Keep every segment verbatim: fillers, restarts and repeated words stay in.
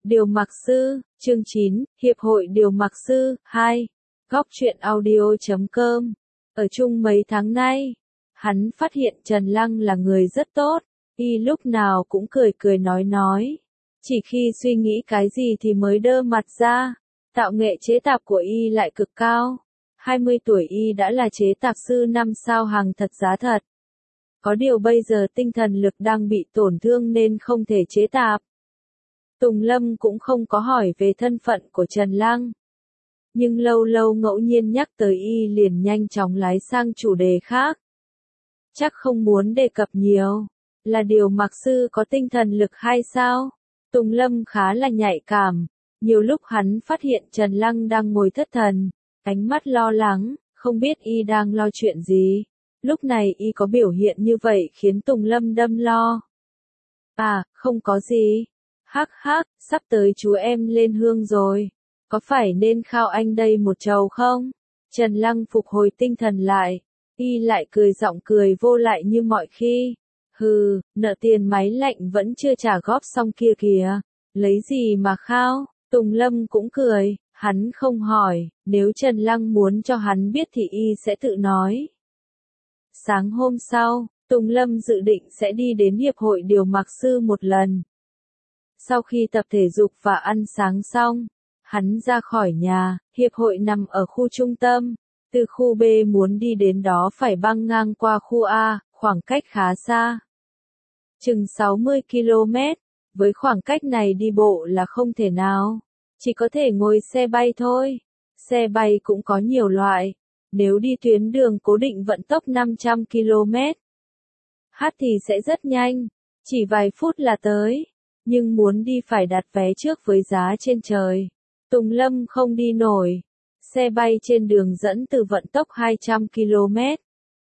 Điều mặc sư, chương chín, Hiệp hội Điều mặc sư, hai. Góc truyện audio chấm com. Ở chung mấy tháng nay, hắn phát hiện Trần Lăng là người rất tốt, y lúc nào cũng cười cười nói nói. Chỉ khi suy nghĩ cái gì thì mới đơ mặt ra, tạo nghệ chế tạp của y lại cực cao. hai mươi tuổi y đã là chế tạp sư năm sao hàng thật giá thật. Có điều bây giờ tinh thần lực đang bị tổn thương nên không thể chế tạp. Tùng Lâm cũng không có hỏi về thân phận của Trần Lăng. Nhưng lâu lâu ngẫu nhiên nhắc tới y liền nhanh chóng lái sang chủ đề khác. Chắc không muốn đề cập nhiều, là điều mặc sư có tinh thần lực hay sao? Tùng Lâm khá là nhạy cảm, nhiều lúc hắn phát hiện Trần Lăng đang ngồi thất thần, ánh mắt lo lắng, không biết y đang lo chuyện gì. Lúc này y có biểu hiện như vậy khiến Tùng Lâm đâm lo. À, không có gì. Hắc hắc, sắp tới chú em lên hương rồi. Có phải nên khao anh đây một chầu không? Trần Lăng phục hồi tinh thần lại. Y lại cười giọng cười vô lại như mọi khi. Hừ, nợ tiền máy lạnh vẫn chưa trả góp xong kia kìa. Lấy gì mà khao? Tùng Lâm cũng cười. Hắn không hỏi. Nếu Trần Lăng muốn cho hắn biết thì y sẽ tự nói. Sáng hôm sau, Tùng Lâm dự định sẽ đi đến Hiệp hội Điều mặc sư một lần. Sau khi tập thể dục và ăn sáng xong, hắn ra khỏi nhà. Hiệp hội nằm ở khu trung tâm. Từ khu B muốn đi đến đó phải băng ngang qua khu A, khoảng cách khá xa. Chừng sáu mươi ki lô mét, với khoảng cách này đi bộ là không thể nào. Chỉ có thể ngồi xe bay thôi. Xe bay cũng có nhiều loại. Nếu đi tuyến đường cố định vận tốc năm trăm ki lô mét h thì sẽ rất nhanh, chỉ vài phút là tới. Nhưng muốn đi phải đặt vé trước với giá trên trời. Tùng Lâm không đi nổi. Xe bay trên đường dẫn từ vận tốc hai trăm ki lô mét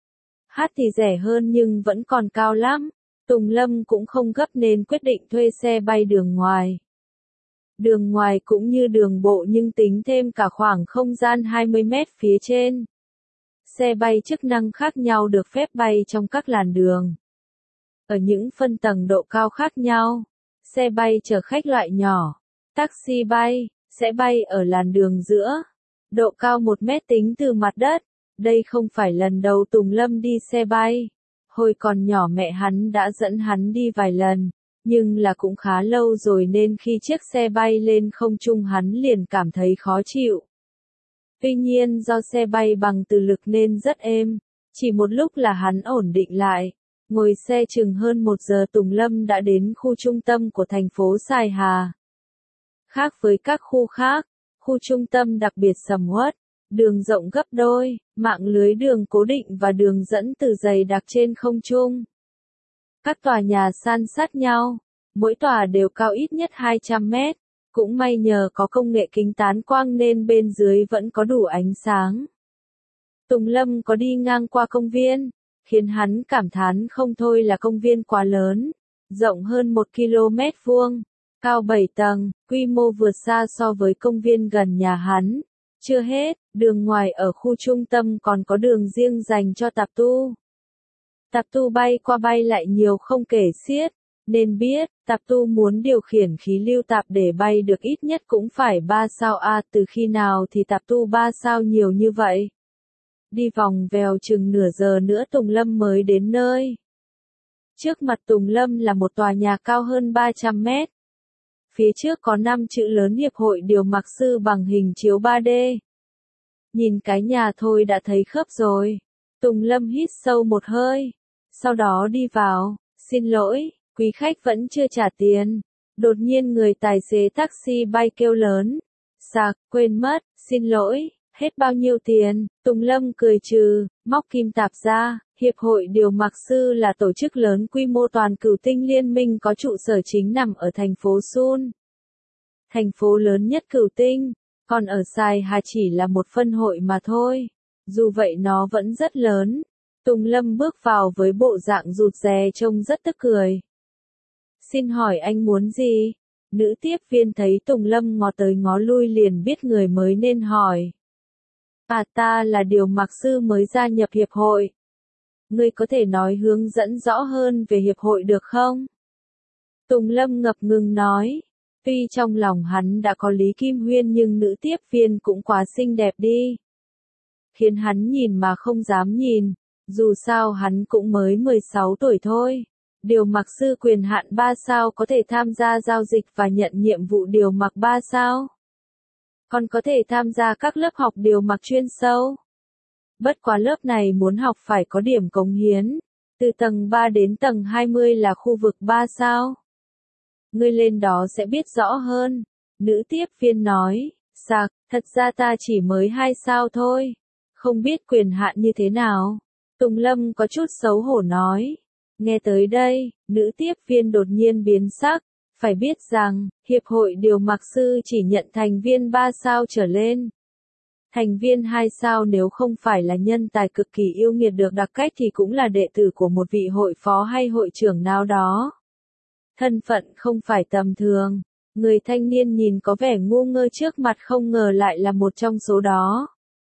h thì rẻ hơn nhưng vẫn còn cao lắm. Tùng Lâm cũng không gấp nên quyết định thuê xe bay đường ngoài. Đường ngoài cũng như đường bộ nhưng tính thêm cả khoảng không gian hai mươi mét phía trên. Xe bay chức năng khác nhau được phép bay trong các làn đường. Ở những phân tầng độ cao khác nhau, xe bay chở khách loại nhỏ, taxi bay, sẽ bay ở làn đường giữa. Độ cao một mét tính từ mặt đất. Đây không phải lần đầu Tùng Lâm đi xe bay. Hồi còn nhỏ mẹ hắn đã dẫn hắn đi vài lần, nhưng là cũng khá lâu rồi nên khi chiếc xe bay lên không trung hắn liền cảm thấy khó chịu. Tuy nhiên do xe bay bằng từ lực nên rất êm, chỉ một lúc là hắn ổn định lại. Ngồi xe chừng hơn một giờ Tùng Lâm đã đến khu trung tâm của thành phố Sài Hà. Khác với các khu khác, khu trung tâm đặc biệt sầm uất, đường rộng gấp đôi, mạng lưới đường cố định và đường dẫn từ dày đặc trên không trung. Các tòa nhà san sát nhau, mỗi tòa đều cao ít nhất hai trăm mét. Cũng may nhờ có công nghệ kính tán quang nên bên dưới vẫn có đủ ánh sáng. Tùng Lâm có đi ngang qua công viên, khiến hắn cảm thán không thôi là công viên quá lớn, rộng hơn một ki lô mét vuông, cao bảy tầng, quy mô vượt xa so với công viên gần nhà hắn. Chưa hết, đường ngoài ở khu trung tâm còn có đường riêng dành cho tạp tu. Tạp tu bay qua bay lại nhiều không kể xiết. Nên biết, tạp tu muốn điều khiển khí lưu tạp để bay được ít nhất cũng phải ba sao A. Từ khi nào thì tạp tu ba sao nhiều như vậy? Đi vòng vèo chừng nửa giờ nữa Tùng Lâm mới đến nơi. Trước mặt Tùng Lâm là một tòa nhà cao hơn ba trăm mét. Phía trước có năm chữ lớn Hiệp hội Điều mặc sư bằng hình chiếu ba D. Nhìn cái nhà thôi đã thấy khớp rồi. Tùng Lâm hít sâu một hơi. Sau đó đi vào. Xin lỗi. Quý khách vẫn chưa trả tiền. Đột nhiên người tài xế taxi bay kêu lớn. Sạc, quên mất, xin lỗi, hết bao nhiêu tiền? Tùng Lâm cười trừ, móc kim tạp ra. Hiệp hội Điều mặc sư là tổ chức lớn quy mô toàn cửu tinh liên minh có trụ sở chính nằm ở thành phố Seoul. Thành phố lớn nhất cửu tinh, còn ở Sài Hà chỉ là một phân hội mà thôi. Dù vậy nó vẫn rất lớn. Tùng Lâm bước vào với bộ dạng rụt rè trông rất tức cười. Xin hỏi anh muốn gì? Nữ tiếp viên thấy Tùng Lâm ngó tới ngó lui liền biết người mới nên hỏi. À ta là Điều mặc sư mới gia nhập hiệp hội. Ngươi có thể nói hướng dẫn rõ hơn về hiệp hội được không? Tùng Lâm ngập ngừng nói. Tuy trong lòng hắn đã có Lý Kim Huyên nhưng nữ tiếp viên cũng quá xinh đẹp đi. Khiến hắn nhìn mà không dám nhìn, dù sao hắn cũng mới mười sáu tuổi thôi. Điều mặc sư quyền hạn ba sao có thể tham gia giao dịch và nhận nhiệm vụ điều mặc ba sao. Còn có thể tham gia các lớp học điều mặc chuyên sâu. Bất quá lớp này muốn học phải có điểm cống hiến. Từ tầng ba đến tầng hai mươi là khu vực ba sao. Ngươi lên đó sẽ biết rõ hơn. Nữ tiếp viên nói, sạc, thật ra ta chỉ mới hai sao thôi. Không biết quyền hạn như thế nào. Tùng Lâm có chút xấu hổ nói. Nghe tới đây, nữ tiếp viên đột nhiên biến sắc. Phải biết rằng, Hiệp hội Điều mặc sư chỉ nhận thành viên ba sao trở lên. Thành viên hai sao nếu không phải là nhân tài cực kỳ yêu nghiệt được đặc cách thì cũng là đệ tử của một vị hội phó hay hội trưởng nào đó. Thân phận không phải tầm thường. Người thanh niên nhìn có vẻ ngu ngơ trước mặt không ngờ lại là một trong số đó.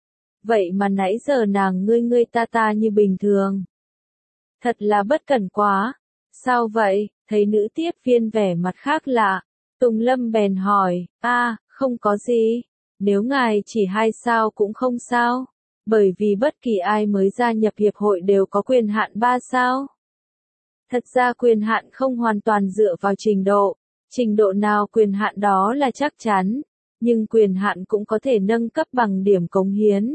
Vậy mà nãy giờ nàng ngươi ngươi ta ta như bình thường. Thật là bất cẩn quá. Sao vậy? Thấy nữ tiếp viên vẻ mặt khác lạ. Tùng Lâm bèn hỏi, a, không có gì. Nếu ngài chỉ hai sao cũng không sao. Bởi vì bất kỳ ai mới gia nhập hiệp hội đều có quyền hạn ba sao. Thật ra quyền hạn không hoàn toàn dựa vào trình độ. Trình độ nào quyền hạn đó là chắc chắn. Nhưng quyền hạn cũng có thể nâng cấp bằng điểm cống hiến.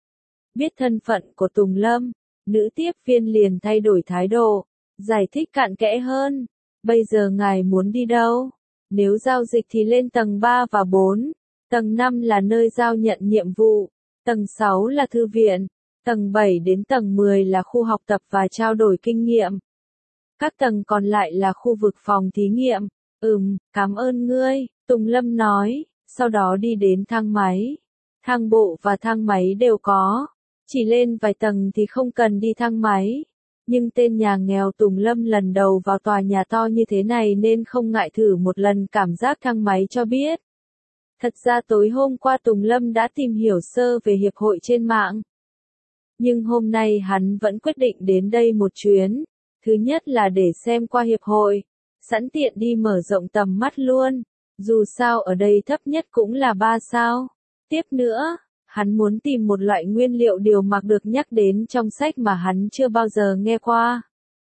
Biết thân phận của Tùng Lâm, nữ tiếp viên liền thay đổi thái độ. Giải thích cặn kẽ hơn. Bây giờ ngài muốn đi đâu? Nếu giao dịch thì lên tầng ba và bốn. Tầng năm là nơi giao nhận nhiệm vụ. Tầng sáu là thư viện. Tầng bảy đến tầng mười là khu học tập và trao đổi kinh nghiệm. Các tầng còn lại là khu vực phòng thí nghiệm. Ừm, cảm ơn ngươi, Tùng Lâm nói, sau đó đi đến thang máy. Thang bộ và thang máy đều có. Chỉ lên vài tầng thì không cần đi thang máy. Nhưng tên nhà nghèo Tùng Lâm lần đầu vào tòa nhà to như thế này nên không ngại thử một lần cảm giác thang máy cho biết. Thật ra tối hôm qua Tùng Lâm đã tìm hiểu sơ về hiệp hội trên mạng. Nhưng hôm nay hắn vẫn quyết định đến đây một chuyến. Thứ nhất là để xem qua hiệp hội. Sẵn tiện đi mở rộng tầm mắt luôn. Dù sao ở đây thấp nhất cũng là ba sao. Tiếp nữa, hắn muốn tìm một loại nguyên liệu điều mặc được nhắc đến trong sách mà hắn chưa bao giờ nghe qua.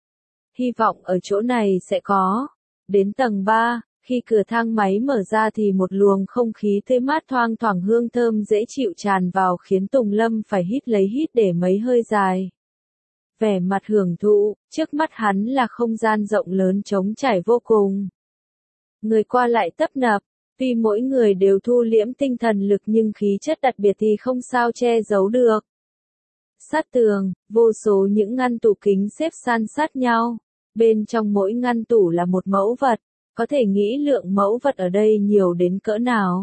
Hy vọng ở chỗ này sẽ có. Đến tầng ba, khi cửa thang máy mở ra thì một luồng không khí tươi mát thoang thoảng hương thơm dễ chịu tràn vào khiến Tùng Lâm phải hít lấy hít để mấy hơi dài. Vẻ mặt hưởng thụ, trước mắt hắn là không gian rộng lớn trống trải vô cùng. Người qua lại tấp nập, tuy mỗi người đều thu liễm tinh thần lực nhưng khí chất đặc biệt thì không sao che giấu được. Sát tường, vô số những ngăn tủ kính xếp san sát nhau. Bên trong mỗi ngăn tủ là một mẫu vật, có thể nghĩ lượng mẫu vật ở đây nhiều đến cỡ nào.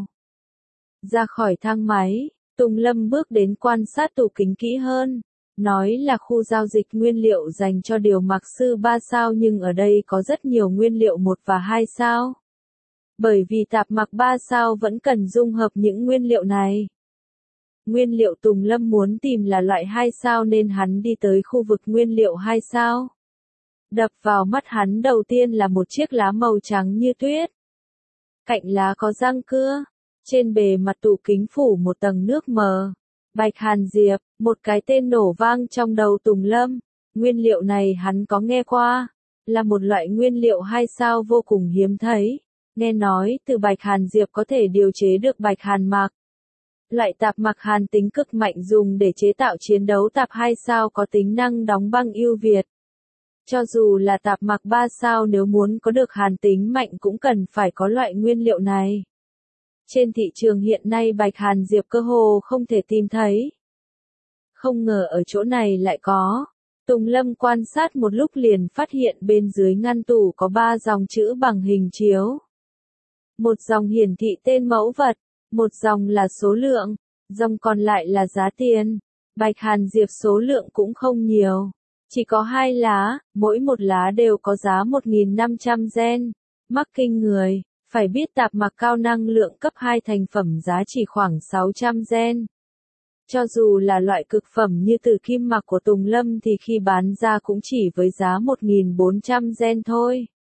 Ra khỏi thang máy, Tùng Lâm bước đến quan sát tủ kính kỹ hơn. Nói là khu giao dịch nguyên liệu dành cho điều mặc sư ba sao nhưng ở đây có rất nhiều nguyên liệu một và hai sao. Bởi vì tạp mặc ba sao vẫn cần dung hợp những nguyên liệu này. Nguyên liệu Tùng Lâm muốn tìm là loại hai sao nên hắn đi tới khu vực nguyên liệu hai sao. Đập vào mắt hắn đầu tiên là một chiếc lá màu trắng như tuyết. Cạnh lá có răng cưa. Trên bề mặt tủ kính phủ một tầng nước mờ. Bạch Hàn Diệp, một cái tên nổ vang trong đầu Tùng Lâm. Nguyên liệu này hắn có nghe qua. Là một loại nguyên liệu hai sao vô cùng hiếm thấy. Nghe nói từ Bạch Hàn Diệp có thể điều chế được Bạch Hàn Mặc. Loại tạp mặc hàn tính cực mạnh dùng để chế tạo chiến đấu tạp hai sao có tính năng đóng băng ưu việt. Cho dù là tạp mặc ba sao nếu muốn có được hàn tính mạnh cũng cần phải có loại nguyên liệu này. Trên thị trường hiện nay Bạch Hàn Diệp cơ hồ không thể tìm thấy. Không ngờ ở chỗ này lại có. Tùng Lâm quan sát một lúc liền phát hiện bên dưới ngăn tủ có ba dòng chữ bằng hình chiếu. Một dòng hiển thị tên mẫu vật, một dòng là số lượng, dòng còn lại là giá tiền. Bạch Hàn Diệp số lượng cũng không nhiều. Chỉ có hai lá, mỗi một lá đều có giá một nghìn năm trăm yen. Mắc kinh người, phải biết tạp mặc cao năng lượng cấp hai thành phẩm giá chỉ khoảng sáu trăm yen. Cho dù là loại cực phẩm như từ kim mặc của Tùng Lâm thì khi bán ra cũng chỉ với giá một nghìn bốn trăm yen thôi.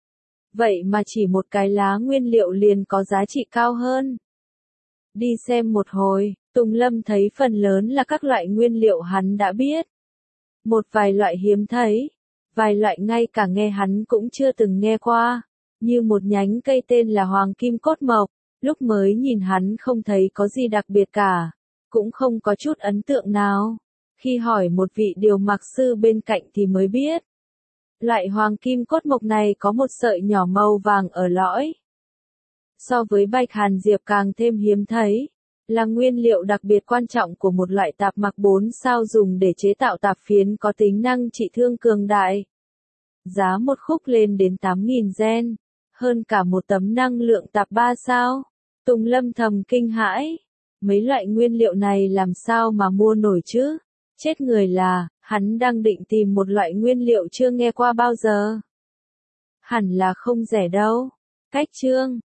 Vậy mà chỉ một cái lá nguyên liệu liền có giá trị cao hơn. Đi xem một hồi, Tùng Lâm thấy phần lớn là các loại nguyên liệu hắn đã biết. Một vài loại hiếm thấy, vài loại ngay cả nghe hắn cũng chưa từng nghe qua, như một nhánh cây tên là hoàng kim cốt mộc, lúc mới nhìn hắn không thấy có gì đặc biệt cả, cũng không có chút ấn tượng nào. Khi hỏi một vị điều mặc sư bên cạnh thì mới biết. Loại hoàng kim cốt mộc này có một sợi nhỏ màu vàng ở lõi. So với bạch hàn diệp càng thêm hiếm thấy, là nguyên liệu đặc biệt quan trọng của một loại tạp mạc bốn sao dùng để chế tạo tạp phiến có tính năng trị thương cường đại. Giá một khúc lên đến tám nghìn gen, hơn cả một tấm năng lượng tạp ba sao. Tùng Lâm thầm kinh hãi, mấy loại nguyên liệu này làm sao mà mua nổi chứ? Chết người là, hắn đang định tìm một loại nguyên liệu chưa nghe qua bao giờ. Hẳn là không rẻ đâu. Cách chương